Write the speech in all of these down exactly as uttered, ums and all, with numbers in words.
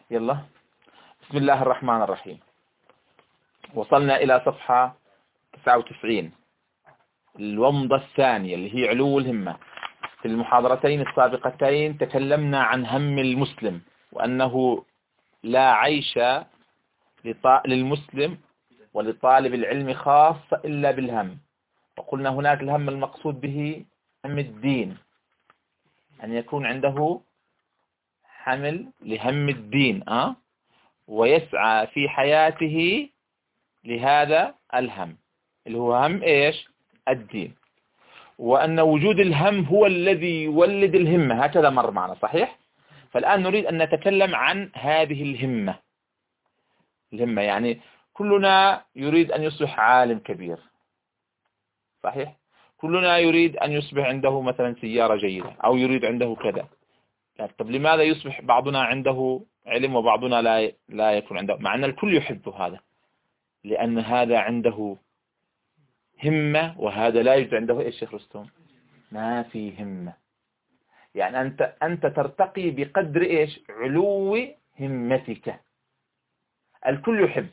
يلا. بسم الله الرحمن الرحيم. وصلنا إلى صفحة تسعة وتسعين، الومضة الثانية اللي هي علو الهمة. في المحاضرتين السابقتين تكلمنا عن هم المسلم، وأنه لا عيش للمسلم ولطالب العلم خاصة إلا بالهم. وقلنا هناك الهم المقصود به هم الدين، أن يكون عنده حمل لهم الدين أه؟ ويسعى في حياته لهذا الهم اللي هو هم إيش؟ الدين. وأن وجود الهم هو الذي يولد الهمة، هكذا مر معنا صحيح؟ فالآن نريد أن نتكلم عن هذه الهمة. الهمة يعني كلنا يريد أن يصبح عالم كبير صحيح؟ كلنا يريد أن يصبح عنده مثلا سيارة جيدة أو يريد عنده كذا. طب لماذا يصبح بعضنا عنده علم وبعضنا لا لا يكون عنده، مع أن الكل يحب هذا؟ لأن هذا عنده همة وهذا لا يوجد عنده. إيش شيخ رستم؟ ما في همة. يعني أنت أنت ترتقي بقدر إيش؟ علو همتك. الكل يحب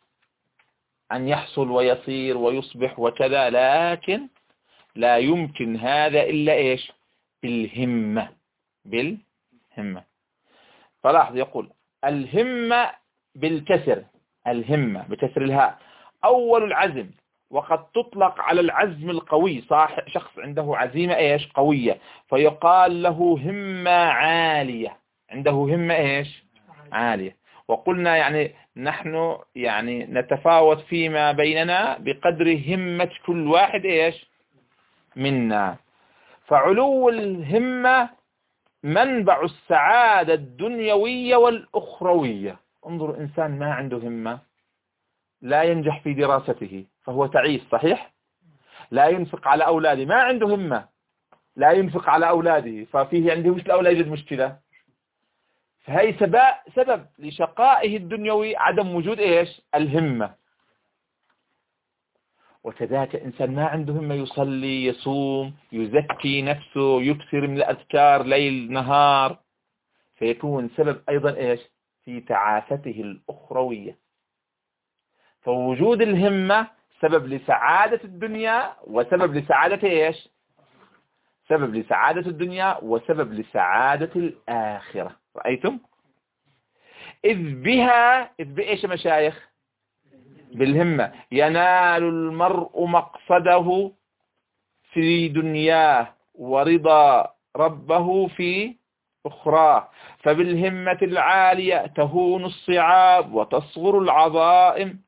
أن يحصل ويصير ويصبح وكذا، لكن لا يمكن هذا إلا إيش؟ بالهمة. بالهمة. فلاحظ يقول الهمة بالكسر، الهمة بكسر الهاء أول العزم، وقد تطلق على العزم القوي، صح؟ شخص عنده عزيمة إيش؟ قوية، فيقال له همة عالية، عنده همة إيش؟ عالية. وقلنا يعني نحن يعني نتفاوت فيما بيننا بقدر همة كل واحد إيش؟ منا. فعلو الهمة منبع السعادة الدنيوية والأخروية. انظر، إنسان ما عنده همة لا ينجح في دراسته فهو تعيس صحيح؟ لا ينفق على أولاده، ما عنده همة لا ينفق على أولاده، ففيه عنده مشكلة أو لا يوجد مشكلة. فهي سبب لشقائه الدنيوي عدم وجود إيش؟ الهمة. وكذلك إنسان ما عنده همة يصلي يصوم يزكي نفسه يكثر من الأذكار ليل نهار، فيكون سبب أيضا إيش؟ في تعاسته الأخروية. فوجود الهمة سبب لسعادة الدنيا وسبب لسعادة إيش؟ سبب لسعادة الدنيا وسبب لسعادة الآخرة. رأيتم؟ إذ بها، إذ بإيش يا مشايخ؟ بالهمة ينال المرء مقصده في دنياه ورضا ربه في أخرى. فبالهمة العالية تهون الصعاب وتصغر العظائم،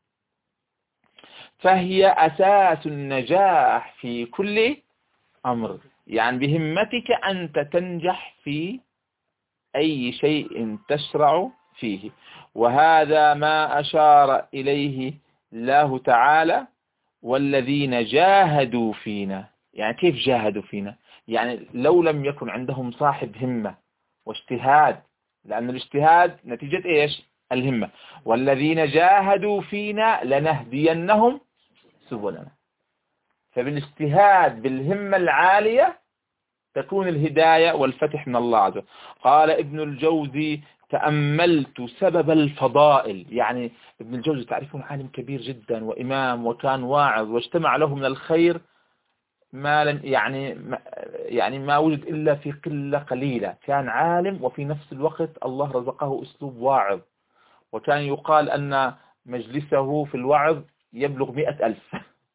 فهي أساس النجاح في كل أمر. يعني بهمتك أنت تنجح في أي شيء تشرع فيه. وهذا ما أشار إليه الله تعالى والذين جاهدوا فينا. يعني كيف جاهدوا فينا؟ يعني لو لم يكن عندهم صاحب همة واجتهاد، لأن الاجتهاد نتيجة إيش؟ الهمة. والذين جاهدوا فينا لنهدينهم سبلنا. فبالاجتهاد بالهمة العالية تكون الهداية والفتح من الله عز وجل. قال ابن الجوزي تأملت سبب الفضائل. يعني ابن الجوزي تعرفون عالم كبير جدا وإمام، وكان واعظ واجتمع له من الخير ما لم يعني ما يعني ما وجد إلا في قلة قليلة. كان عالم وفي نفس الوقت الله رزقه أسلوب واعظ، وكان يقال أن مجلسه في الوعظ يبلغ مئة ألف.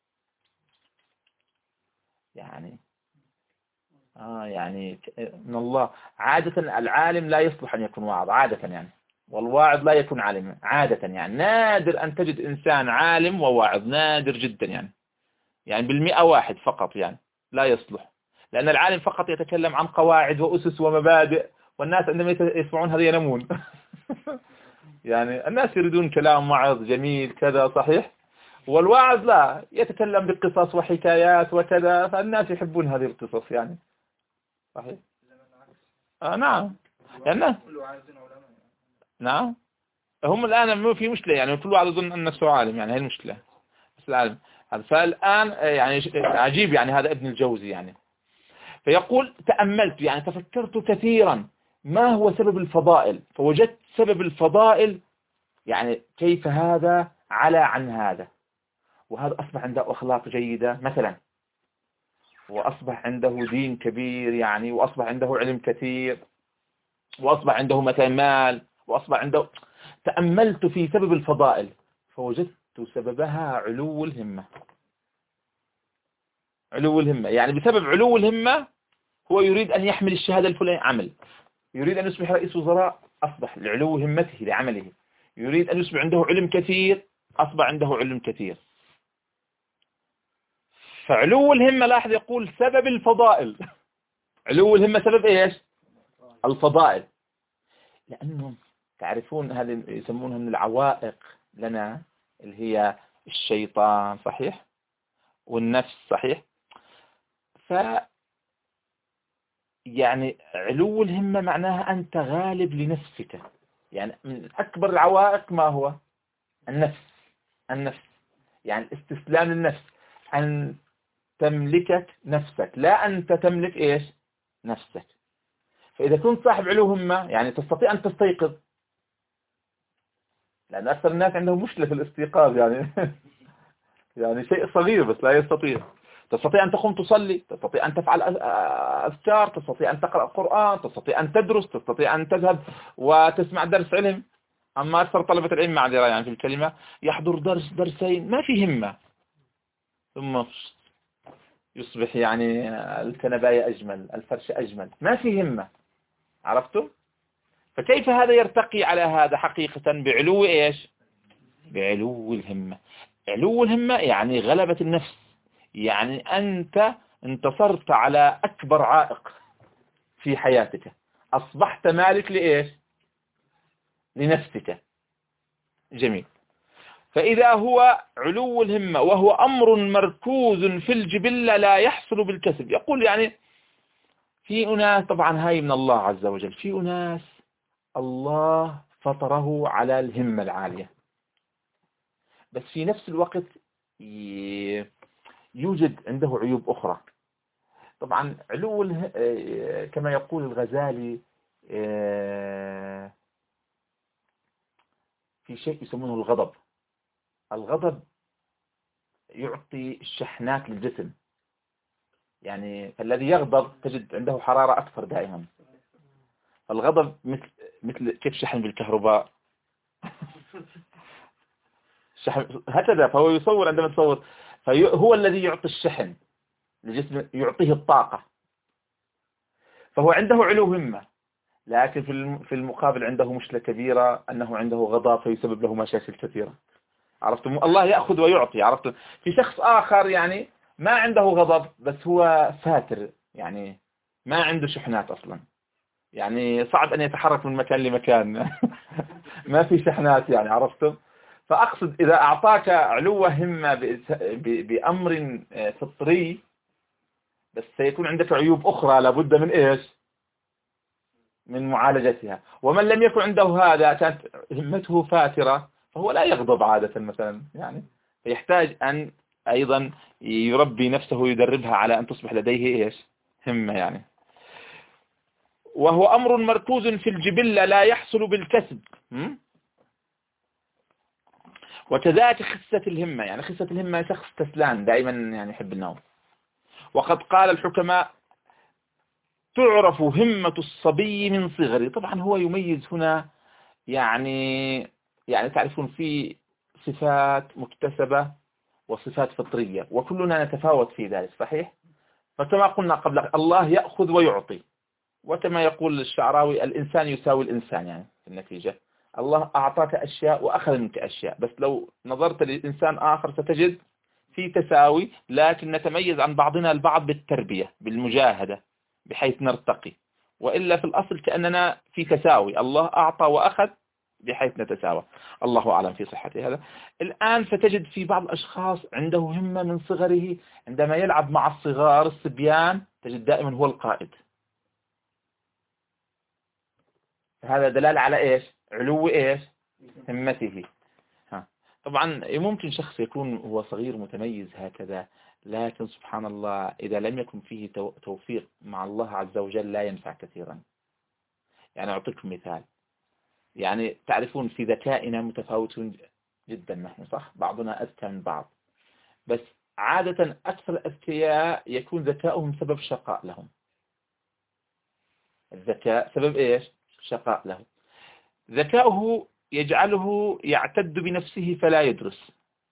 يعني آه يعني من الله. عادة العالم لا يصلح أن يكون واعظ عادة يعني، والواعظ لا يكون عالما عادة يعني. نادر أن تجد إنسان عالم وواعظ، نادر جدا يعني. يعني بالمئة واحد فقط يعني لا يصلح، لأن العالم فقط يتكلم عن قواعد وأسس ومبادئ، والناس عندما يسمعون هذا ينامون. يعني الناس يريدون كلام واعظ جميل كذا صحيح، والواعظ لا، يتكلم بقصص وحكايات وكذا، فالناس يحبون هذه القصص يعني صحيح. آه نعم يعني نعم. هم الآن مو في مشكلة يعني، كل واحد يظن أن نفسه عالم، يعني هي المشكلة بس العالم. فالآن يعني عجيب يعني هذا ابن الجوزي يعني. فيقول تأملت يعني تفكرت كثيرا ما هو سبب الفضائل، فوجدت سبب الفضائل يعني كيف هذا على عن هذا، وهذا أصبح عنده أخلاق جيدة مثلا، وأصبح عنده دين كبير يعني، وأصبح عنده علم كثير، وأصبح عنده مثلا مال، وأصبح عنده. تأملت في سبب الفضائل فوجدت سببها علو الهمة. علو الهمة يعني بسبب علو الهمة هو يريد أن يحمل الشهادة الفلانية عمل، يريد أن يصبح رئيس وزراء أصبح لعلو همته لعمله، يريد أن يصبح عنده علم كثير أصبح عنده علم كثير. فعلو الهمة لاحظ يقول سبب الفضائل. علو الهمة سبب إيش؟ الفضائل. لأنهم تعرفون هذه يسمونها من العوائق لنا اللي هي الشيطان صحيح والنفس صحيح. ف يعني علو الهمة معناها أنت غالب لنفسك، يعني من أكبر العوائق ما هو؟ النفس. النفس يعني استسلام للنفس، أن تملكك نفسك لا أنت تملك إيش؟ نفسك. فإذا كنت صاحب علو همة يعني تستطيع أن تستيقظ، لأن أكثر الناس عندهم مشكلة في الاستيقاظ يعني يعني شيء صغير بس لا يستطيع. تستطيع أن تقوم تصلي، تستطيع أن تفعل أذكار، تستطيع أن تقرأ القرآن، تستطيع أن تدرس، تستطيع أن تذهب وتسمع درس علم. أما أكثر طلبة العلم معذرة يعني في الكلمة يحضر درس درسين ما في همة، ثم يصبح يعني الكنباية أجمل، الفرش أجمل، ما في همة. عرفتم؟ فكيف هذا يرتقي على هذا حقيقة؟ بعلو إيش؟ بعلو الهمة. علو الهمة يعني غلبة النفس، يعني أنت انتصرت على أكبر عائق في حياتك، أصبحت مالك لإيش؟ لنفسك. جميل. فإذا هو علو الهمة وهو أمر مركوز في الجبلة لا يحصل بالكسب. يقول يعني في أناس، طبعا هاي من الله عز وجل، في أناس الله فطره على الهمة العالية، بس في نفس الوقت يوجد عنده عيوب أخرى. طبعا علو كما يقول الغزالي في شيء يسمونه الغضب. الغضب يعطي الشحنات للجسم، يعني فالذي يغضب تجد عنده حرارة أكثر دائما. الغضب مثل مثل كيف شحن بالكهرباء شحن هكذا. فهو يصور عندما تصور، فهو الذي يعطي الشحن للجسم، يعطيه الطاقة. فهو عنده علو همة، لكن في المقابل عنده مشكلة كبيرة أنه عنده غضب فيسبب له مشاكل كثيرة. عرفتم؟ الله يأخذ ويعطي. عرفتم؟ في شخص آخر يعني ما عنده غضب بس هو فاتر، يعني ما عنده شحنات أصلا، يعني صعب أن يتحرك من مكان لمكان ما في شحنات يعني. عرفتم؟ فأقصد إذا أعطاك علو همة بأمر فطري، بس سيكون عندك عيوب أخرى لابد من إيش؟ من معالجتها. ومن لم يكن عنده هذا، كانت همته فاترة، فهو لا يغضب عادة مثلا يعني، فيحتاج أن أيضا يربي نفسه ويدربها على أن تصبح لديه إيش؟ همة يعني. وهو أمر مركوز في الجبلة لا يحصل بالكسب. وكذلك خسة الهمة، يعني خسة الهمة شخص كسلان دائما يعني يحب النوم. وقد قال الحكماء تعرف همة الصبي من صغره. طبعا هو يميز هنا يعني يعني تعرفون في صفات مكتسبة وصفات فطرية، وكلنا نتفاوت في ذلك صحيح. فكما قلنا قبل، الله يأخذ ويعطي، وكما يقول الشعراوي الإنسان يساوي الإنسان، يعني في النتيجة الله أعطاك أشياء وأخذ منك أشياء، بس لو نظرت لإنسان آخر ستجد في تساوي، لكن نتميز عن بعضنا البعض بالتربية بالمجاهدة بحيث نرتقي، وإلا في الأصل كأننا في تساوي، الله أعطى وأخذ بحيث نتساوى. الله أعلم في صحة هذا. الآن ستجد في بعض الأشخاص عنده همة من صغره، عندما يلعب مع الصغار الصبيان تجد دائما هو القائد. هذا دلالة على إيش؟ علو إيش؟ همته. ها. طبعا ممكن شخص يكون هو صغير متميز هكذا، لكن سبحان الله إذا لم يكن فيه توفيق مع الله عز وجل لا ينفع كثيرا. يعني أعطيكم مثال. يعني تعرفون في ذكائنا متفاوتون جدا نحن، صح؟ بعضنا أذكى من بعض، بس عادة أكثر الأذكياء يكون ذكاؤهم سبب شقاء لهم. الذكاء سبب إيش؟ شقاء له. ذكاؤه يجعله يعتد بنفسه فلا يدرس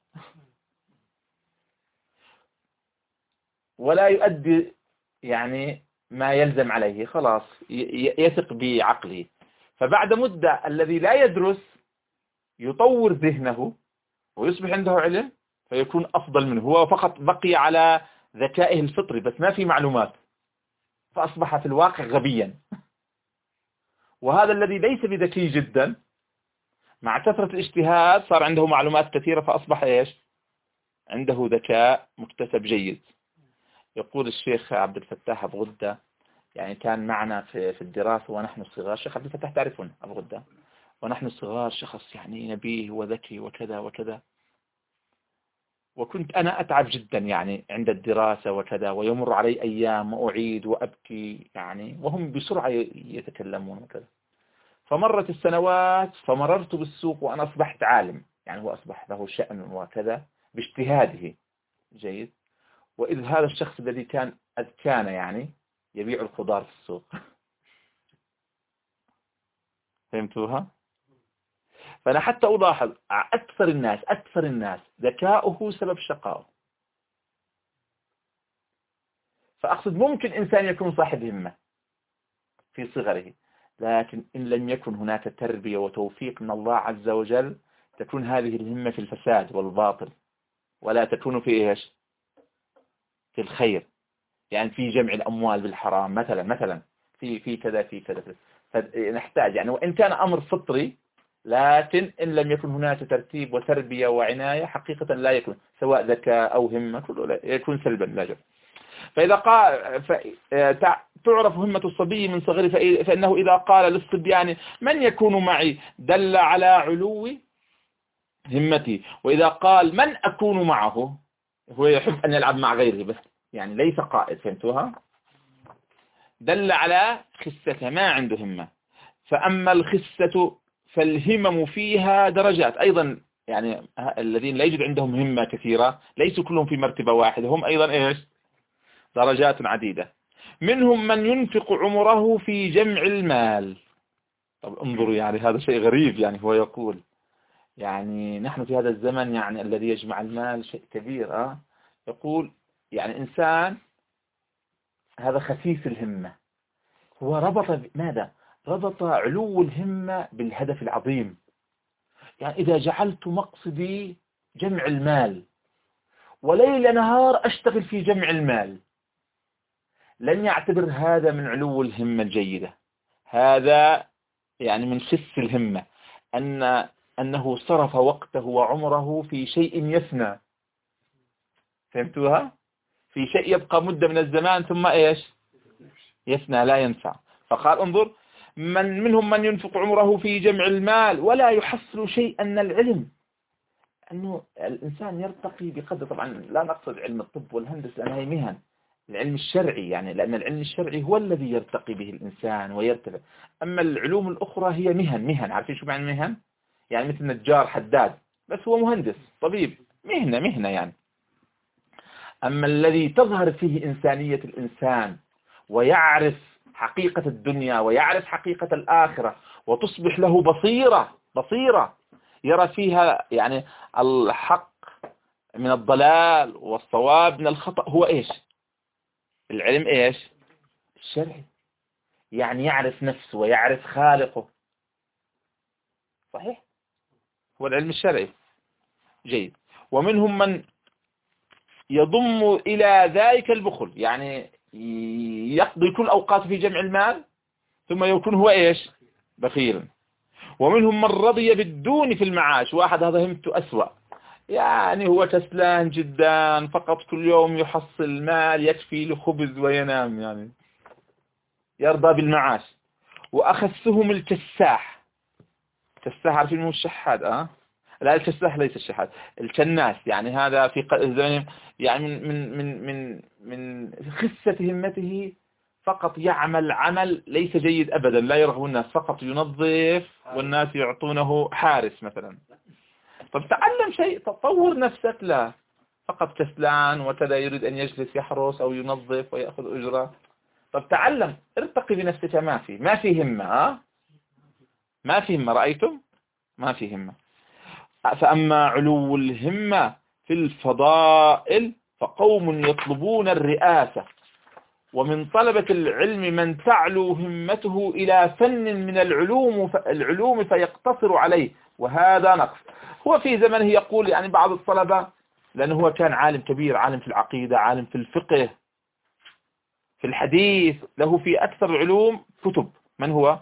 ولا يؤدي يعني ما يلزم عليه، خلاص يثق بعقله. فبعد مدة الذي لا يدرس يطور ذهنه ويصبح عنده علم فيكون أفضل منه، هو فقط بقي على ذكائه الفطري بس ما في معلومات، فأصبح في الواقع غبيا. وهذا الذي ليس بذكي جدا مع كثرة الاجتهاد صار عنده معلومات كثيرة فأصبح إيش؟ عنده ذكاء مكتسب جيد. يقول الشيخ عبد الفتاح أبو غدة، يعني كان معنا في في الدراسة ونحن صغار. الشيخ عبد الفتاح تعرفون أبو غدة؟ ونحن صغار شخص يعني نبيه وذكي وكذا وكذا، وكنت أنا أتعب جدا يعني عند الدراسة وكذا، ويمر علي أيام وأعيد وأبكي يعني، وهم بسرعة يتكلمون وكذا. فمرت السنوات فمررت بالسوق وأنا أصبحت عالم، يعني هو أصبح له شأن وكذا باجتهاده جيد. وإذ هذا الشخص الذي كان أذكانا يعني يبيع الخضار في السوق. فهمتوها؟ فأنا حتى ألاحظ أكثر الناس أكثر الناس ذكاؤه سبب شقائه. فأقصد ممكن إنسان يكون صاحب همة في صغره، لكن إن لم يكن هناك تربية وتوفيق من الله عز وجل تكون هذه الهمة في الفساد والباطل، ولا تكون في إيش؟ في الخير، يعني في جمع الأموال بالحرام مثلا مثلا في في كذا في كذا. فنحتاج يعني وإن كان أمر فطري، لكن إن لم يكن هناك ترتيب وتربية وعناية حقيقة لا يكون، سواء ذكاء أو همة كله لا يكون سلبا لا جب. فإذا قال تعرف همة الصبي من صغره، فإنه إذا قال للصبيان من يكون معي دل على علو همتي، وإذا قال من أكون معه هو يحب أن يلعب مع غيره بس يعني ليس قائد. فهمتوها؟ دل على خسته ما عنده همة. فأما الخسة فالهمم فيها درجات أيضا، يعني الذين لا يوجد عندهم همة كثيرة ليسوا كلهم في مرتبة واحدة، هم أيضا إيش؟ درجات عديدة. منهم من ينفق عمره في جمع المال. طب انظروا يعني هذا شيء غريب، يعني هو يقول يعني نحن في هذا الزمن يعني الذي يجمع المال شيء كبير. أه؟ يقول يعني إنسان هذا خسيس الهمة، هو ربط ماذا؟ ربط علو الهمة بالهدف العظيم. يعني إذا جعلت مقصدي جمع المال وليل نهار أشتغل في جمع المال، لن يعتبر هذا من علو الهمة الجيدة، هذا يعني من خس الهمة، أن أنه صرف وقته وعمره في شيء يفنى. فهمتوها؟ في شيء يبقى مدة من الزمان ثم إيش؟ يفنى لا ينفع. فقال انظر من منهم من ينفق عمره في جمع المال ولا يحصل شيئا من العلم. أنه الإنسان يرتقي بقدر، طبعا لا نقصد علم الطب والهندسة لأنها هي مهن، العلم الشرعي يعني، لأن العلم الشرعي هو الذي يرتقي به الإنسان ويرتفع. أما العلوم الأخرى هي مهن. مهن عارفين شو معنى مهن؟ يعني مثل نجار حداد بس هو مهندس طبيب، مهنة مهنة يعني. أما الذي تظهر فيه إنسانية الإنسان ويعرف حقيقة الدنيا ويعرف حقيقة الآخرة وتصبح له بصيرة بصيرة يرى فيها يعني الحق من الضلال والصواب من الخطأ، هو إيش؟ العلم إيش؟ الشرعي، يعني يعرف نفسه ويعرف خالقه. صحيح؟ هو العلم الشرعي جيد. ومنهم من يضم إلى ذلك البخل، يعني يقضي كل أوقاته في جمع المال ثم يكون هو إيش؟ بخيلا. ومنهم من رضي بالدون في المعاش، واحد هذا همته أسوأ، يعني هو كسلان جدا، فقط كل يوم يحصل مال يكفي له خبز وينام، يعني يرضى بالمعاش. وأخسهم الكساح. كساح عارفين مو الشحاد؟ أه لا الكساح ليس الشحاد، الكناس، يعني هذا في زمن يعني من من من من من خسة همته فقط يعمل عمل ليس جيد أبدا، لا يرغب الناس، فقط ينظف والناس يعطونه حارس مثلا. طب تعلم شيء، تطور نفسك، لا فقط كسلان وكذا، يريد أن يجلس يحرس أو ينظف ويأخذ أجرة. طب تعلم، ارتقي بنفسك، ما في ما في همة، ها ما في همة، رأيتم ما في همة. فأما علو الهمة في الفضائل فقوم يطلبون الرئاسة، ومن طلبة العلم من تعلو همته إلى فن من العلوم العلوم فيقتصر عليه، وهذا نقص. هو في زمنه يقول يعني بعض الطلبة، لأنه هو كان عالم كبير، عالم في العقيدة، عالم في الفقه، في الحديث، له في أكثر العلوم كتب. من هو؟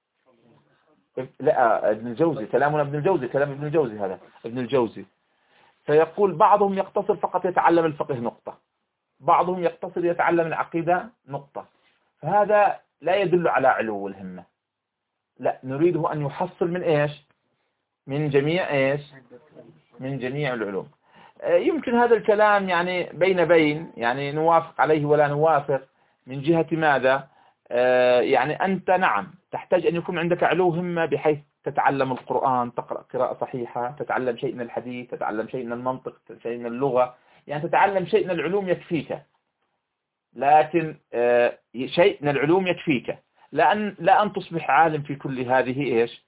لا ابن الجوزي، كلامنا ابن الجوزي، كلام ابن الجوزي، هذا ابن الجوزي. فيقول بعضهم يقتصر فقط يتعلم الفقه نقطة، بعضهم يقتصر يتعلم العقيدة نقطة. فهذا لا يدل على علو الهمة، لا، نريده أن يحصل من إيش؟ من جميع إيش؟ من جميع العلوم. يمكن هذا الكلام يعني بين بين، يعني نوافق عليه ولا نوافق. من جهة ماذا؟ يعني أنت نعم تحتاج أن يكون عندك علو همة بحيث تتعلم القرآن، تقرأ قراءة صحيحة، تتعلم شيء من الحديث، تتعلم شيء من المنطق، شيء من اللغة، يعني تتعلم شيء من العلوم يكفيك. لكن شيء من العلوم يكفيك، لا أن, لا أن تصبح عالم في كل هذه إيش؟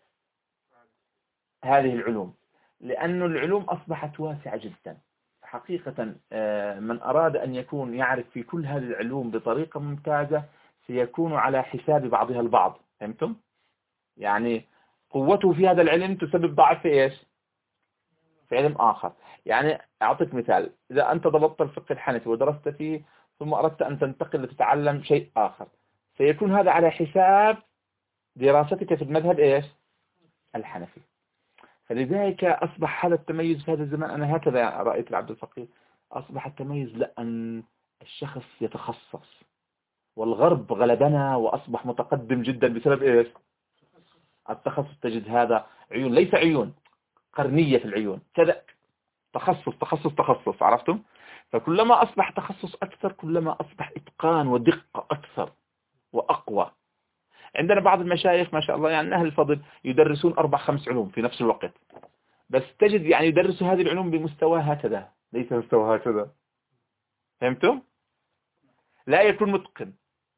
هذه العلوم، لأن العلوم أصبحت واسعة جدا. حقيقة من أراد أن يكون يعرف في كل هذه العلوم بطريقة ممتازة سيكون على حساب بعضها البعض. فهمتم؟ يعني قوته في هذا العلم تسبب ضعف في إيش؟ في علم آخر. يعني أعطيك مثال، إذا أنت ضبطت الفقه الحنفي ودرست فيه ثم أردت أن تنتقل لتتعلم شيء آخر، سيكون هذا على حساب دراستك في المذهب إيش؟ الحنفي. فلذلك أصبح هذا التميز في هذا الزمان، أنا هكذا رأيت العبد الفقيه، أصبح التميز لأن الشخص يتخصص، والغرب غلبنا وأصبح متقدم جدا بسبب إيش؟ التخصص. تجد هذا عيون، ليس عيون قرنية في العيون كذا، تخصص تخصص تخصص، عرفتم؟ فكلما أصبح تخصص أكثر كلما أصبح إتقان ودقة أكثر وأقوى. عندنا بعض المشايخ ما شاء الله يعني أهل الفضل يدرسون أربع خمس علوم في نفس الوقت، بس تجد يعني يدرسوا هذه العلوم بمستوى هكذا، ليس مستوى هكذا. فهمتم؟ لا يكون متقن.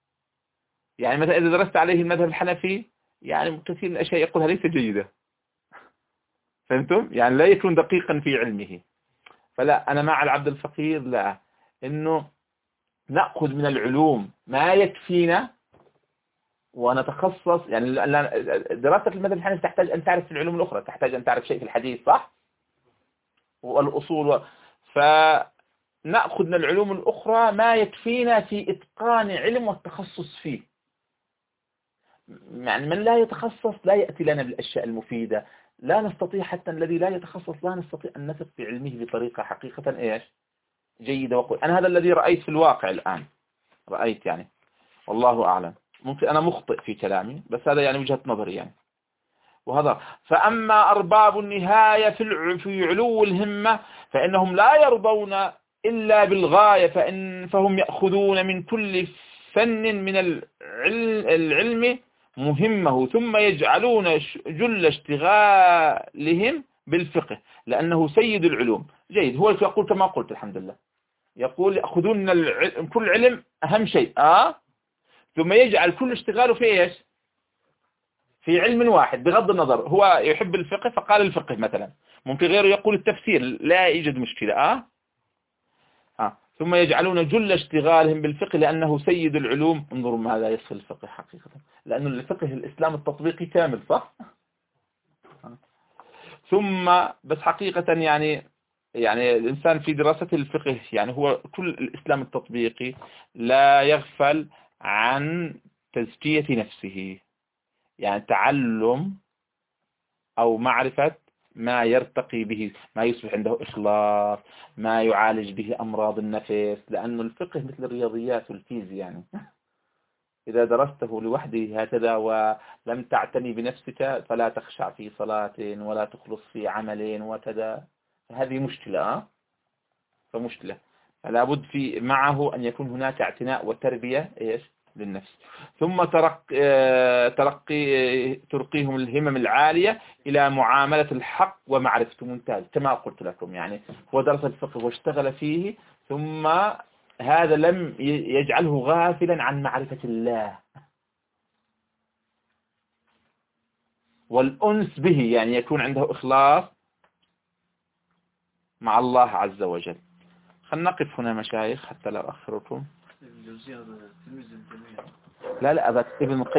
يعني مثلا إذا درست عليه المذهب الحنفي يعني كثير من الأشياء يقولها ليس جيدة. فهمتم؟ يعني لا يكون دقيقا في علمه. فلا، أنا مع العبد الفقير، لا، إنه نأخذ من العلوم ما يكفينا ونتخصص. يعني دراسة المذهب الحنفي تحتاج أن تعرف في العلوم الأخرى، تحتاج أن تعرف شيء في الحديث، صح؟ والأصول و... فنأخذ من العلوم الأخرى ما يكفينا في إتقان علم والتخصص فيه. يعني من لا يتخصص لا يأتي لنا بالأشياء المفيدة، لا نستطيع، حتى الذي لا يتخصص لا نستطيع أن نثق في علمه بطريقة حقيقة إيش؟ جيدة. وقل أنا هذا الذي رأيت في الواقع الآن، رأيت يعني، والله أعلم، ممكن أنا مخطئ في كلامي، بس هذا يعني وجهة نظري يعني. وهذا فأما أرباب النهاية في في علو الهمة فإنهم لا يرضون إلا بالغاية، فإن فهم يأخذون من كل فن من العلم مهمه، ثم يجعلون جل اشتغالهم بالفقه لأنه سيد العلوم. جيد، هو يقول كما قلت، الحمد لله، يقول يأخذون من العلم كل علم أهم شيء، آه ثم يجعل كل اشتغاله في إيش؟ في علم واحد، بغض النظر هو يحب الفقه فقال الفقه مثلا، ممكن غيره يقول التفسير، لا يوجد مشكلة. آه؟ آه. ثم يجعلون جل اشتغالهم بالفقه لأنه سيد العلوم. انظروا ماذا يصل الفقه حقيقة، لأن الفقه الإسلام التطبيقي كامل، صح؟ آه. ثم بس حقيقة يعني يعني الإنسان في دراسة الفقه يعني هو كل الإسلام التطبيقي لا يغفل عن تزكية نفسه، يعني تعلم أو معرفة ما يرتقي به، ما يصبح عنده إخلاص، ما يعالج به أمراض النفس. لأن الفقه مثل الرياضيات والفيزياء، يعني إذا درسته لوحده هكذا ولم تعتني بنفسك فلا تخشع في صلاة ولا تخلص في عمل وكذا، هذه مشكلة. أه؟ فمشكلة، فلا بد في معه أن يكون هناك اعتناء وتربية إيش للنفس. ثم ترقي, ترقي ترقيهم الهمم العالية إلى معاملة الحق ومعرفته. ممتاز كما قلت لكم، يعني هو درس الفقه واشتغل فيه، ثم هذا لم يجعله غافلا عن معرفة الله والأنس به، يعني يكون عنده إخلاص مع الله عز وجل. خلنا نقف هنا مشايخ حتى لا أخركم. لا لا ابن